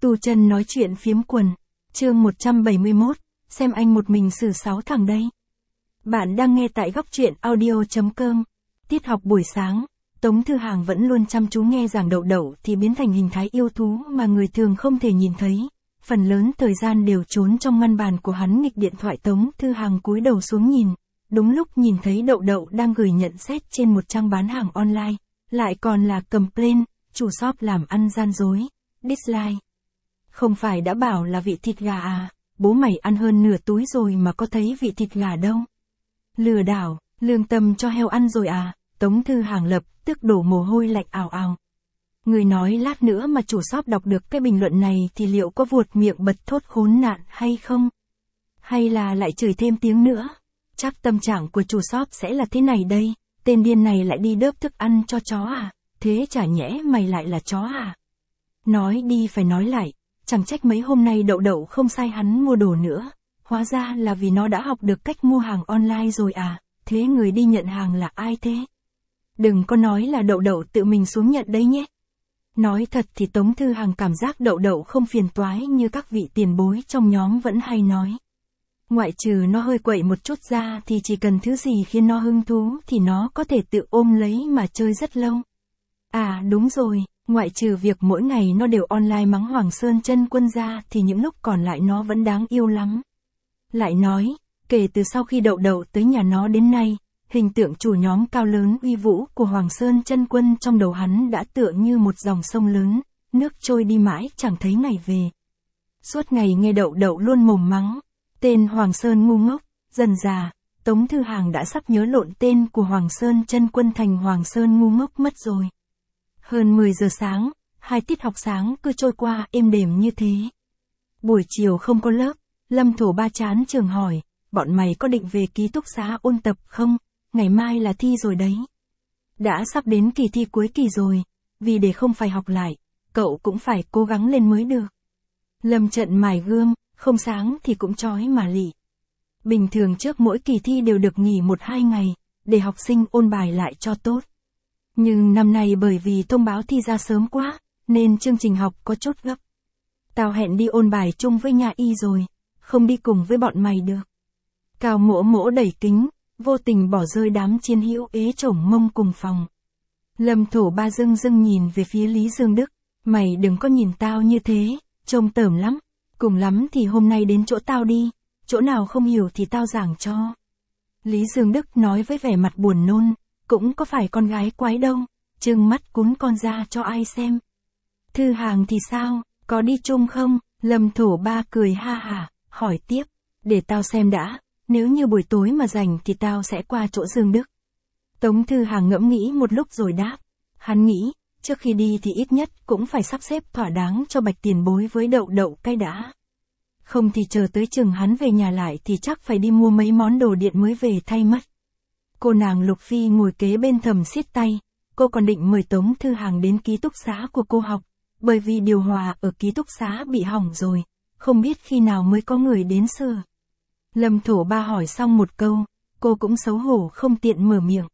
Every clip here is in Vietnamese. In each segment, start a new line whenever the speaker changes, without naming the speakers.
Tu Chân nói chuyện phiếm quần. Chương 171, xem anh một mình xử 6 thằng đây. Bạn đang nghe tại góc truyện audio.com. Tiết học buổi sáng, Tống Thư Hàng vẫn luôn chăm chú nghe giảng đậu đậu thì biến thành hình thái yêu thú mà người thường không thể nhìn thấy. Phần lớn thời gian đều trốn trong ngăn bàn của hắn nghịch điện thoại. Tống Thư Hàng cúi đầu xuống nhìn. Đúng lúc nhìn thấy đậu đậu đang gửi nhận xét trên một trang bán hàng online. Lại còn là complain, chủ shop làm ăn gian dối. Dislike. Không phải đã bảo là vị thịt gà à, bố mày ăn hơn nửa túi rồi mà có thấy vị thịt gà đâu. Lừa đảo, lương tâm cho heo ăn rồi à, Tống Thư Hàng lập tức đổ mồ hôi lạnh ào ào. Người nói lát nữa mà chủ shop đọc được cái bình luận này thì liệu có vuột miệng bật thốt khốn nạn hay không? Hay là lại chửi thêm tiếng nữa? Chắc tâm trạng của chủ shop sẽ là thế này đây, tên điên này lại đi đớp thức ăn cho chó à, thế chả nhẽ mày lại là chó à? Nói đi phải nói lại, chẳng trách mấy hôm nay đậu đậu không sai hắn mua đồ nữa, hóa ra là vì nó đã học được cách mua hàng online rồi à, thế người đi nhận hàng là ai thế? Đừng có nói là đậu đậu tự mình xuống nhận đấy nhé. Nói thật thì Tống Thư Hàng cảm giác đậu đậu không phiền toái như các vị tiền bối trong nhóm vẫn hay nói. Ngoại trừ nó hơi quậy một chút ra thì chỉ cần thứ gì khiến nó hứng thú thì nó có thể tự ôm lấy mà chơi rất lâu. À đúng rồi, ngoại trừ việc mỗi ngày nó đều online mắng Hoàng Sơn Chân Quân ra thì những lúc còn lại nó vẫn đáng yêu lắm. Lại nói, kể từ sau khi đậu đậu tới nhà nó đến nay, hình tượng chủ nhóm cao lớn uy vũ của Hoàng Sơn Chân Quân trong đầu hắn đã tựa như một dòng sông lớn, nước trôi đi mãi chẳng thấy ngày về. Suốt ngày nghe đậu đậu luôn mồm mắng, tên Hoàng Sơn ngu ngốc, dần dà, Tống Thư Hàng đã sắp nhớ lộn tên của Hoàng Sơn Chân Quân thành Hoàng Sơn ngu ngốc mất rồi. Hơn 10 giờ sáng, 2 tiết học sáng cứ trôi qua êm đềm như thế. Buổi chiều không có lớp, Lâm Thổ Ba chán trường hỏi, bọn mày có định về ký túc xá ôn tập không? Ngày mai là thi rồi đấy. Đã sắp đến kỳ thi cuối kỳ rồi, vì để không phải học lại, cậu cũng phải cố gắng lên mới được. Lâm Trận mài gươm, không sáng thì cũng chói mà lị. Bình thường trước mỗi kỳ thi đều được nghỉ 1-2 ngày, để học sinh ôn bài lại cho tốt. Nhưng năm nay bởi vì thông báo thi ra sớm quá, nên chương trình học có chút gấp. Tao hẹn đi ôn bài chung với nhà y rồi, không đi cùng với bọn mày được. Cao Mỗ Mỗ đẩy kính, vô tình bỏ rơi đám chiến hữu ế chổng mông cùng phòng. Lâm Thổ Ba dưng dưng nhìn về phía Lý Dương Đức, mày đừng có nhìn tao như thế, trông tởm lắm, cùng lắm thì hôm nay đến chỗ tao đi, chỗ nào không hiểu thì tao giảng cho. Lý Dương Đức nói với vẻ mặt buồn nôn, cũng có phải con gái quái đâu, trừng mắt cún con ra cho ai xem. Thư Hàng thì sao, có đi chung không? Lâm Thổ Ba cười ha hả, hỏi tiếp, để tao xem đã, nếu như buổi tối mà rảnh thì tao sẽ qua chỗ Dương Đức. Tống Thư Hàng ngẫm nghĩ một lúc rồi đáp, hắn nghĩ, trước khi đi thì ít nhất cũng phải sắp xếp thỏa đáng cho Bạch tiền bối với đậu đậu cái đã. Không thì chờ tới chừng hắn về nhà lại thì chắc phải đi mua mấy món đồ điện mới về thay mất. Cô nàng Lục Phi ngồi kế bên thầm siết tay, cô còn định mời Tống Thư Hàng đến ký túc xá của cô học, bởi vì điều hòa ở ký túc xá bị hỏng rồi, không biết khi nào mới có người đến sửa. Lâm Thổ Ba hỏi xong một câu, cô cũng xấu hổ không tiện mở miệng.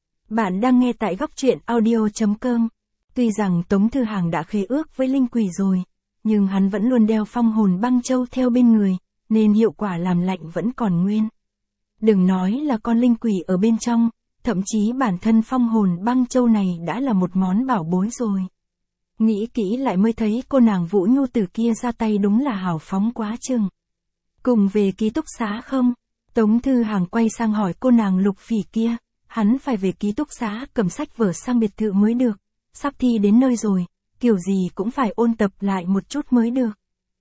Bạn đang nghe tại góc truyện audio.com. Tuy rằng Tống Thư Hàng đã khế ước với linh quỷ rồi, nhưng hắn vẫn luôn đeo phong hồn băng châu theo bên người, nên hiệu quả làm lạnh vẫn còn nguyên. Đừng nói là con linh quỷ ở bên trong, thậm chí bản thân phong hồn băng châu này đã là một món bảo bối rồi. Nghĩ kỹ lại mới thấy cô nàng Vũ Nhu Tử kia ra tay đúng là hào phóng quá chừng. Cùng về ký túc xá không? Tống Thư Hàng quay sang hỏi cô nàng Lục Phỉ kia, hắn phải về ký túc xá cầm sách vở sang biệt thự mới được, sắp thi đến nơi rồi, kiểu gì cũng phải ôn tập lại một chút mới được.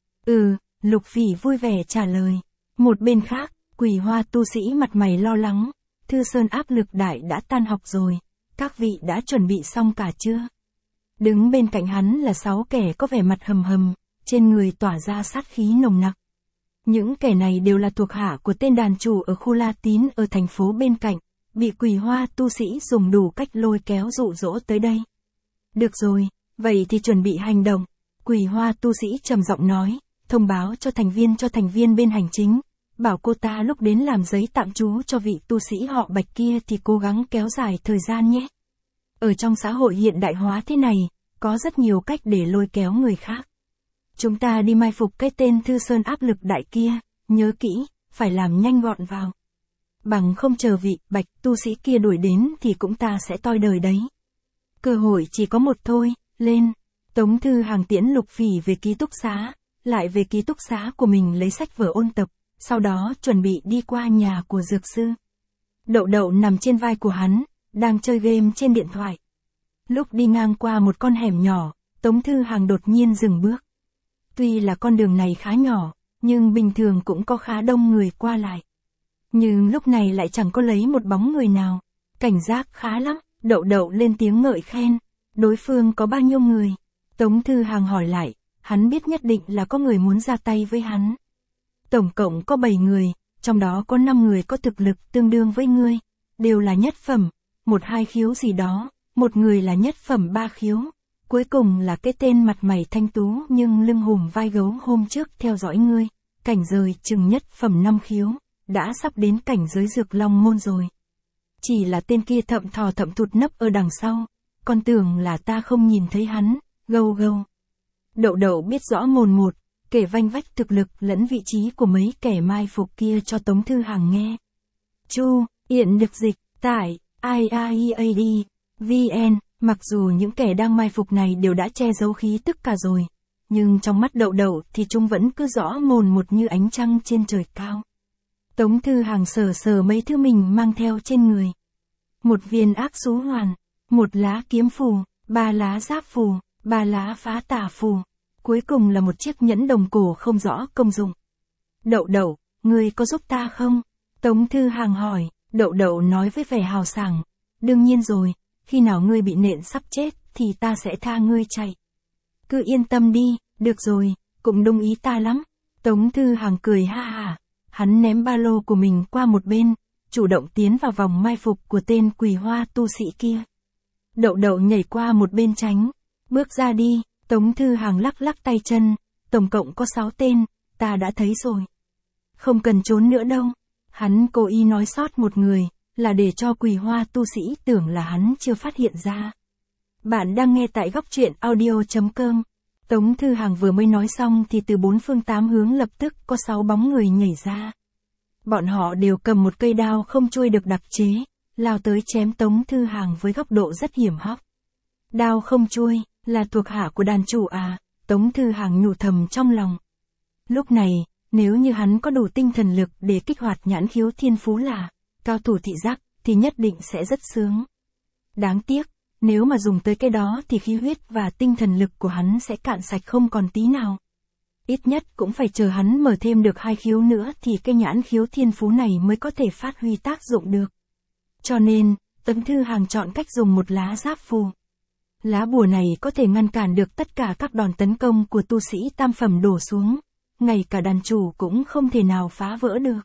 Lục Phỉ vui vẻ trả lời. Một bên khác, Quỳ Hoa tu sĩ mặt mày lo lắng, Thư Sơn áp lực đại đã tan học rồi, các vị đã chuẩn bị xong cả chưa? Đứng bên cạnh hắn là 6 kẻ có vẻ mặt hầm hầm, trên người tỏa ra sát khí nồng nặc. Những kẻ này đều là thuộc hạ của tên đàn chủ ở khu La Tín ở thành phố bên cạnh, bị Quỳ Hoa tu sĩ dùng đủ cách lôi kéo dụ dỗ tới đây. Được rồi, vậy thì chuẩn bị hành động. Quỳ Hoa tu sĩ trầm giọng nói, thông báo cho thành viên bên hành chính, bảo cô ta lúc đến làm giấy tạm trú cho vị tu sĩ họ Bạch kia thì cố gắng kéo dài thời gian nhé. Ở trong xã hội hiện đại hóa thế này, có rất nhiều cách để lôi kéo người khác. Chúng ta đi mai phục cái tên Thư Sơn áp lực đại kia, nhớ kỹ, phải làm nhanh gọn vào. Bằng không chờ vị Bạch tu sĩ kia đuổi đến thì cũng ta sẽ toi đời đấy. Cơ hội chỉ có một thôi, lên. Tống Thư Hàng tiễn Lục Phỉ về ký túc xá, lại về ký túc xá của mình lấy sách vở ôn tập, sau đó chuẩn bị đi qua nhà của dược sư. Đậu Đậu nằm trên vai của hắn, đang chơi game trên điện thoại. Lúc đi ngang qua một con hẻm nhỏ, Tống Thư Hàng đột nhiên dừng bước. Tuy là con đường này khá nhỏ, nhưng bình thường cũng có khá đông người qua lại. Nhưng lúc này lại chẳng có lấy một bóng người nào. Cảnh giác khá lắm, Đậu Đậu lên tiếng ngợi khen. Đối phương có bao nhiêu người? Tống Thư Hàng hỏi lại, hắn biết nhất định là có người muốn ra tay với hắn. Tổng cộng có 7 người, trong đó có 5 người có thực lực tương đương với ngươi, đều là nhất phẩm, 1-2 khiếu gì đó, một người là nhất phẩm 3 khiếu. Cuối cùng là cái tên mặt mày thanh tú nhưng lưng hùm vai gấu hôm trước theo dõi ngươi, cảnh giới chừng nhất phẩm 5 khiếu, đã sắp đến cảnh giới Dược Long môn rồi. Chỉ là tên kia thậm thò thậm thụt nấp ở đằng sau, con tưởng là ta không nhìn thấy hắn, gâu gâu. Đậu Đậu biết rõ mồn một, kể vanh vách thực lực lẫn vị trí của mấy kẻ mai phục kia cho Tống Thư Hàng nghe. Chu, Yện được dịch, tải, IAEAD, VN, mặc dù những kẻ đang mai phục này đều đã che giấu khí tức cả rồi, nhưng trong mắt Đậu Đậu thì chúng vẫn cứ rõ mồn một như ánh trăng trên trời cao. Tống Thư Hàng sờ sờ mấy thứ mình mang theo trên người. Một viên ác xú hoàn, 1 lá kiếm phù, 3 lá giáp phù, 3 lá phá tà phù, cuối cùng là một chiếc nhẫn đồng cổ không rõ công dụng. Đậu Đậu, ngươi có giúp ta không? Tống Thư Hàng hỏi. Đậu Đậu nói với vẻ hào sảng, đương nhiên rồi, khi nào ngươi bị nện sắp chết thì ta sẽ tha ngươi chạy. Cứ yên tâm đi, được rồi, cũng đồng ý ta lắm. Tống Thư Hàng cười ha hả, hắn ném ba lô của mình qua một bên, chủ động tiến vào vòng mai phục của tên Quỳ Hoa tu sĩ kia. Đậu Đậu nhảy qua một bên tránh, bước ra đi. Tống Thư Hàng lắc lắc tay chân, tổng cộng có 6 tên, ta đã thấy rồi. Không cần trốn nữa đâu. Hắn cố ý nói sót một người, là để cho Quỳ Hoa tu sĩ tưởng là hắn chưa phát hiện ra. Bạn đang nghe tại góc truyện audio.com. Tống Thư Hàng vừa mới nói xong thì từ 4 phương 8 hướng lập tức có 6 bóng người nhảy ra. Bọn họ đều cầm một cây đao không chuôi được đặc chế, lao tới chém Tống Thư Hàng với góc độ rất hiểm hóc. Đao không chuôi, là thuộc hạ của đàn chủ à, Tống Thư Hàng nhủ thầm trong lòng. Lúc này, nếu như hắn có đủ tinh thần lực để kích hoạt nhãn khiếu thiên phú là cao thủ thị giác, thì nhất định sẽ rất sướng. Đáng tiếc, nếu mà dùng tới cái đó thì khí huyết và tinh thần lực của hắn sẽ cạn sạch không còn tí nào. Ít nhất cũng phải chờ hắn mở thêm được 2 khiếu nữa thì cái nhãn khiếu thiên phú này mới có thể phát huy tác dụng được. Cho nên, Tống Thư Hàng chọn cách dùng một lá giáp phù. Lá bùa này có thể ngăn cản được tất cả các đòn tấn công của tu sĩ tam phẩm đổ xuống, ngay cả đàn chủ cũng không thể nào phá vỡ được.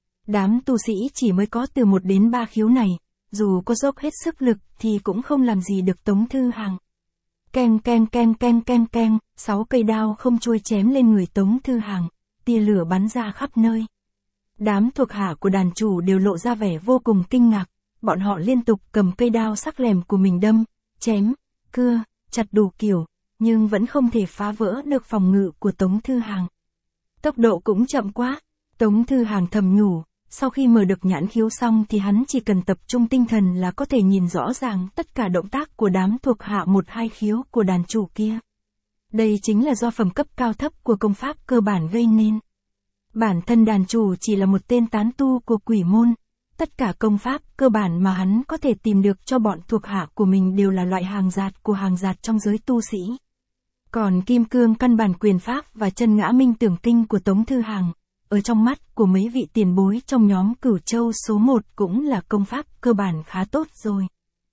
Đám tu sĩ chỉ mới có từ 1 đến 3 khiếu này, dù có dốc hết sức lực thì cũng không làm gì được Tống Thư Hàng. Keng keng keng keng keng keng, 6 cây đao không chuôi chém lên người Tống Thư Hàng, tia lửa bắn ra khắp nơi. Đám thuộc hạ của đàn chủ đều lộ ra vẻ vô cùng kinh ngạc, bọn họ liên tục cầm cây đao sắc lẻm của mình đâm, chém, cưa, chặt đủ kiểu, nhưng vẫn không thể phá vỡ được phòng ngự của Tống Thư Hàng. Tốc độ cũng chậm quá, Tống Thư Hàng thầm nhủ, sau khi mở được nhãn khiếu xong thì hắn chỉ cần tập trung tinh thần là có thể nhìn rõ ràng tất cả động tác của đám thuộc hạ 1-2 khiếu của đàn chủ kia. Đây chính là do phẩm cấp cao thấp của công pháp cơ bản gây nên. Bản thân đàn chủ chỉ là một tên tán tu của quỷ môn, tất cả công pháp cơ bản mà hắn có thể tìm được cho bọn thuộc hạ của mình đều là loại hàng giạt của hàng giạt trong giới tu sĩ. Còn kim cương căn bản quyền pháp và chân ngã minh tưởng kinh của Tống Thư Hàng, ở trong mắt của mấy vị tiền bối trong nhóm Cửu Châu số 1 cũng là công pháp cơ bản khá tốt rồi.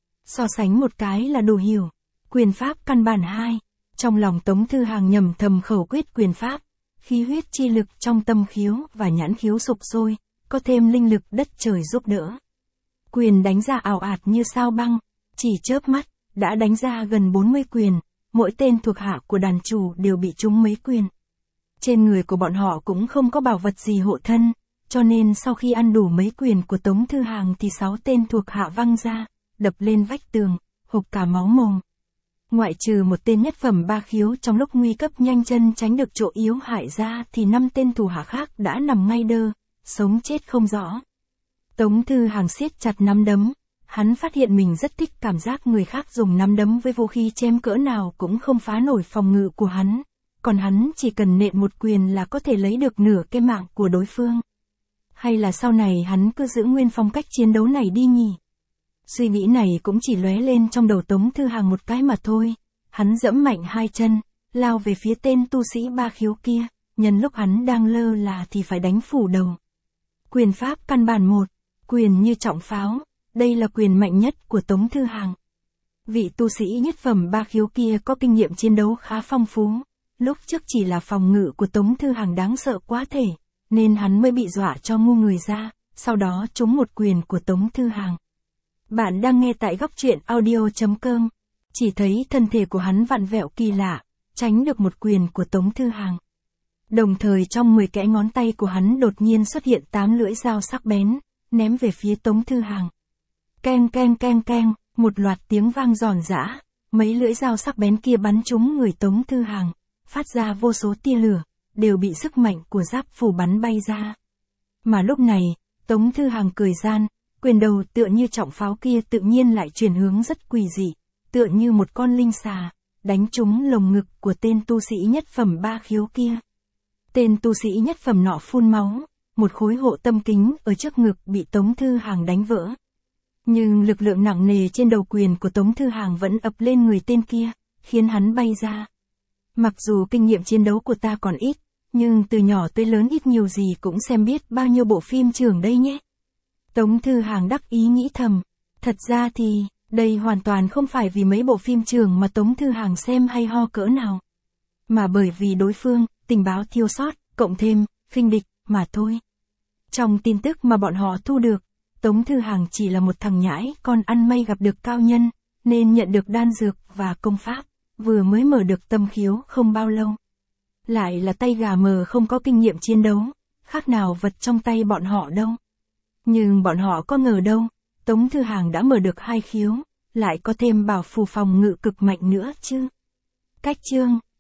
So sánh một cái là đủ hiểu. Quyền pháp căn bản 2. Trong lòng Tống Thư Hàng nhầm thầm khẩu quyết quyền pháp, khí huyết chi lực trong tâm khiếu và nhãn khiếu sục sôi, có thêm linh lực đất trời giúp đỡ. Quyền đánh ra ảo ạt như sao băng, chỉ chớp mắt, đã đánh ra gần 40 quyền, mỗi tên thuộc hạ của đàn chủ đều bị trúng mấy quyền. Trên người của bọn họ cũng không có bảo vật gì hộ thân, cho nên sau khi ăn đủ mấy quyền của Tống Thư Hàng thì 6 tên thuộc hạ văng ra, đập lên vách tường, hộc cả máu mồm. Ngoại trừ một tên nhất phẩm 3 khiếu trong lúc nguy cấp nhanh chân tránh được chỗ yếu hại ra thì 5 tên thủ hạ khác đã nằm ngay đơ, sống chết không rõ. Tống Thư Hàng siết chặt nắm đấm, hắn phát hiện mình rất thích cảm giác người khác dùng nắm đấm với vũ khí chém cỡ nào cũng không phá nổi phòng ngự của hắn, còn hắn chỉ cần nện một quyền là có thể lấy được nửa cái mạng của đối phương. Hay là sau này hắn cứ giữ nguyên phong cách chiến đấu này đi nhỉ? Suy nghĩ này cũng chỉ lóe lên trong đầu Tống Thư Hàng một cái mà thôi. Hắn giẫm mạnh hai chân, lao về phía tên tu sĩ 3 khiếu kia, nhân lúc hắn đang lơ là thì phải đánh phủ đầu. Quyền pháp căn bản 1, quyền như trọng pháo, đây là quyền mạnh nhất của Tống Thư Hàng. Vị tu sĩ nhất phẩm 3 khiếu kia có kinh nghiệm chiến đấu khá phong phú, lúc trước chỉ là phòng ngự của Tống Thư Hàng đáng sợ quá thể, nên hắn mới bị dọa cho ngu người ra, sau đó trúng một quyền của Tống Thư Hàng. Bạn đang nghe tại góc truyện audio.com, chỉ thấy thân thể của hắn vặn vẹo kỳ lạ, tránh được một quyền của Tống Thư Hàng. Đồng thời trong 10 kẽ ngón tay của hắn đột nhiên xuất hiện 8 lưỡi dao sắc bén, ném về phía Tống Thư Hàng. Keng keng keng keng, một loạt tiếng vang giòn giã, mấy lưỡi dao sắc bén kia bắn trúng người Tống Thư Hàng, phát ra vô số tia lửa, đều bị sức mạnh của giáp phủ bắn bay ra. Mà lúc này, Tống Thư Hàng cười gian, quyền đầu tựa như trọng pháo kia tự nhiên lại chuyển hướng rất quỷ dị, tựa như một con linh xà, đánh trúng lồng ngực của tên tu sĩ nhất phẩm 3 khiếu kia. Tên tu sĩ nhất phẩm nọ phun máu, một khối hộ tâm kính ở trước ngực bị Tống Thư Hàng đánh vỡ. Nhưng lực lượng nặng nề trên đầu quyền của Tống Thư Hàng vẫn ập lên người tên kia, khiến hắn bay ra. Mặc dù kinh nghiệm chiến đấu của ta còn ít, nhưng từ nhỏ tới lớn ít nhiều gì cũng xem biết bao nhiêu bộ phim trường đây nhé. Tống Thư Hàng đắc ý nghĩ thầm, thật ra thì, đây hoàn toàn không phải vì mấy bộ phim trường mà Tống Thư Hàng xem hay ho cỡ nào, mà bởi vì đối phương, tình báo thiếu sót, cộng thêm, khinh địch, mà thôi. Trong tin tức mà bọn họ thu được, Tống Thư Hàng chỉ là một thằng nhãi con ăn may gặp được cao nhân, nên nhận được đan dược và công pháp, vừa mới mở được tâm khiếu không bao lâu. Lại là tay gà mờ không có kinh nghiệm chiến đấu, khác nào vật trong tay bọn họ đâu. Nhưng bọn họ có ngờ đâu, Tống Thư Hàng đã mở được 2 khiếu, lại có thêm bảo phù phòng ngự cực mạnh nữa chứ. Cách chương